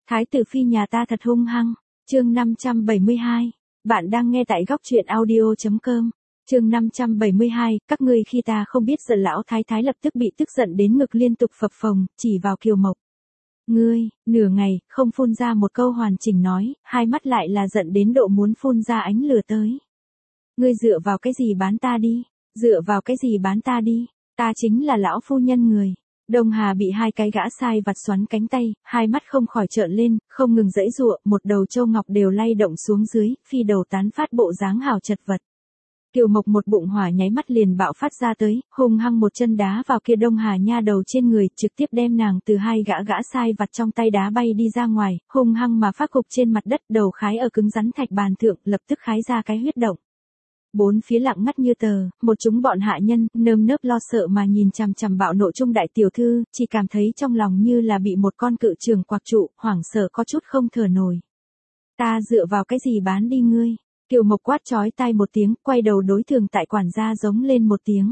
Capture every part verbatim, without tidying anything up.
Thái tử phi nhà ta thật hung hăng. Chương năm trăm bảy mươi hai. Bạn đang nghe tại góc truyện audio chấm com. Chương năm trăm bảy mươi hai, các ngươi khi ta không biết giận lão thái thái lập tức bị tức giận đến ngực liên tục phập phồng, chỉ vào Kiều Mộc. Ngươi, nửa ngày, không phun ra một câu hoàn chỉnh nói, hai mắt lại là giận đến độ muốn phun ra ánh lửa tới. Ngươi dựa vào cái gì bán ta đi? Dựa vào cái gì bán ta đi? Ta chính là lão phu nhân người. Đông Hà bị hai cái gã sai vặt xoắn cánh tay, hai mắt không khỏi trợn lên, không ngừng giãy giụa, một đầu châu ngọc đều lay động xuống dưới, phi đầu tán phát bộ dáng hào chật vật. Kiều Mộc một bụng hỏa nháy mắt liền bạo phát ra tới, hung hăng một chân đá vào kia Đông Hà nha đầu trên người, trực tiếp đem nàng từ hai gã gã sai vặt trong tay đá bay đi ra ngoài, hung hăng mà phát cục trên mặt đất, đầu khái ở cứng rắn thạch bàn thượng, lập tức khái ra cái huyết động. Bốn phía lặng ngắt như tờ, một chúng bọn hạ nhân, nơm nớp lo sợ mà nhìn chằm chằm bạo nộ trung đại tiểu thư, chỉ cảm thấy trong lòng như là bị một con cự trường quạc trụ, hoảng sợ có chút không thở nổi. Ta dựa vào cái gì bán đi ngươi? Kiều Mộc quát chói tai một tiếng, quay đầu đối thường tại quản gia giống lên một tiếng.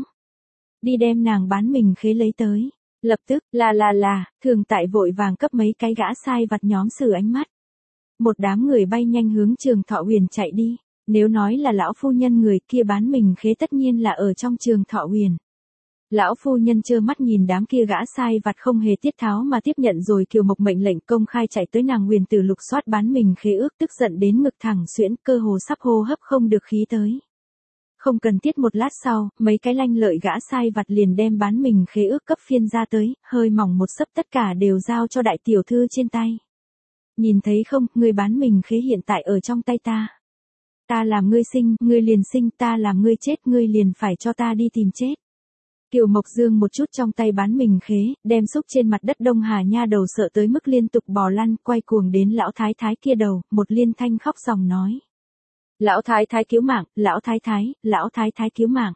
Đi đem nàng bán mình khế lấy tới. Lập tức, là là là, thường tại vội vàng cấp mấy cái gã sai vặt nhóm xử ánh mắt. Một đám người bay nhanh hướng Trường Thọ Huyền chạy đi. Nếu nói là lão phu nhân người kia bán mình khế tất nhiên là ở trong Trường Thọ Huyền. Lão phu nhân trơ mắt nhìn đám kia gã sai vặt không hề tiết tháo mà tiếp nhận rồi Kiều Mộc mệnh lệnh công khai chạy tới nàng Huyền Tử lục soát bán mình khế ước, tức giận đến ngực thẳng xuyễn, cơ hồ sắp hô hấp không được khí tới. Không cần thiết một lát sau, mấy cái lanh lợi gã sai vặt liền đem bán mình khế ước cấp phiên ra tới, hơi mỏng một sấp tất cả đều giao cho đại tiểu thư trên tay. Nhìn thấy không, người bán mình khế hiện tại ở trong tay ta. Ta làm ngươi sinh, ngươi liền sinh, ta làm ngươi chết, ngươi liền phải cho ta đi tìm chết. Kiều Mộc dương một chút trong tay bán mình khế, đem xúc trên mặt đất Đông Hà nha đầu sợ tới mức liên tục bò lăn, quay cuồng đến lão thái thái kia đầu, một liên thanh khóc ròng nói. Lão thái thái cứu mạng, lão thái thái, lão thái thái cứu mạng.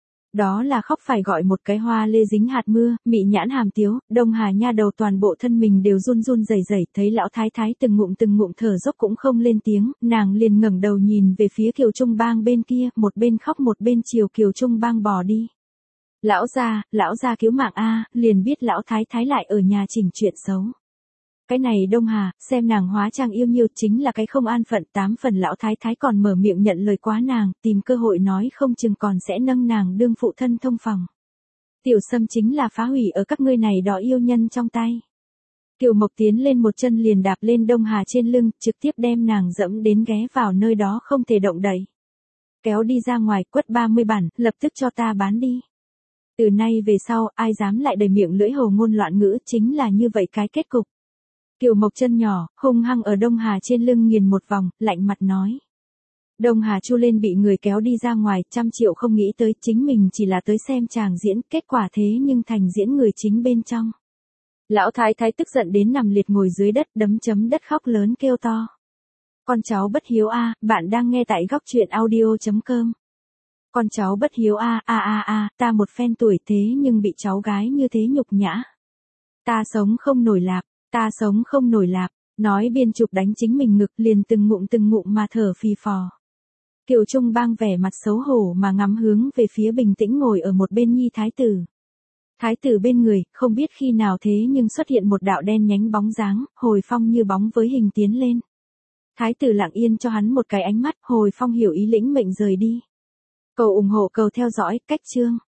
Đó là khóc phải gọi một cái hoa lê dính hạt mưa, mị nhãn hàm tiếu, Đông Hà nha đầu toàn bộ thân mình đều run run rẩy rẩy, thấy lão thái thái từng ngụm từng ngụm thở dốc cũng không lên tiếng, nàng liền ngẩng đầu nhìn về phía Kiều Trung Bang bên kia, một bên khóc một bên chiều Kiều Trung Bang bò đi. Lão gia, lão gia cứu mạng a, liền biết lão thái thái lại ở nhà chỉnh chuyện xấu. Cái này Đông Hà, xem nàng hóa trang yêu nhiêu chính là cái không an phận, tám phần lão thái thái còn mở miệng nhận lời quá nàng, tìm cơ hội nói không chừng còn sẽ nâng nàng đương phụ thân thông phòng. Tiểu Sâm chính là phá hủy ở các ngươi này đó yêu nhân trong tay. Kiều Mộc tiến lên một chân liền đạp lên Đông Hà trên lưng, trực tiếp đem nàng dẫm đến ghé vào nơi đó không thể động đậy. Kéo đi ra ngoài, quất ba mươi bản, lập tức cho ta bán đi. Từ nay về sau, ai dám lại đầy miệng lưỡi hồ ngôn loạn ngữ, chính là như vậy cái kết cục. Kiều Mộc chân nhỏ, hung hăng ở Đông Hà trên lưng nghiền một vòng, lạnh mặt nói. Đông Hà chu lên bị người kéo đi ra ngoài, trăm triệu không nghĩ tới, chính mình chỉ là tới xem chàng diễn, kết quả thế nhưng thành diễn người chính bên trong. Lão thái thái tức giận đến nằm liệt ngồi dưới đất, đấm chấm đất khóc lớn kêu to. Con cháu bất hiếu a, bạn đang nghe tại góc truyện audio chấm com. Con cháu bất hiếu a, a a a, ta một phen tuổi thế nhưng bị cháu gái như thế nhục nhã. Ta sống không nổi lạp, ta sống không nổi lạp, nói biên chụp đánh chính mình ngực liền từng ngụm từng ngụm mà thở phì phò. Kiều Trung Bang vẻ mặt xấu hổ mà ngắm hướng về phía bình tĩnh ngồi ở một bên nhi thái tử. Thái tử bên người, không biết khi nào thế nhưng xuất hiện một đạo đen nhánh bóng dáng, Hồi Phong như bóng với hình tiến lên. Thái tử lặng yên cho hắn một cái ánh mắt, Hồi Phong hiểu ý lĩnh mệnh rời đi. Cầu ủng hộ cầu theo dõi, cách chương.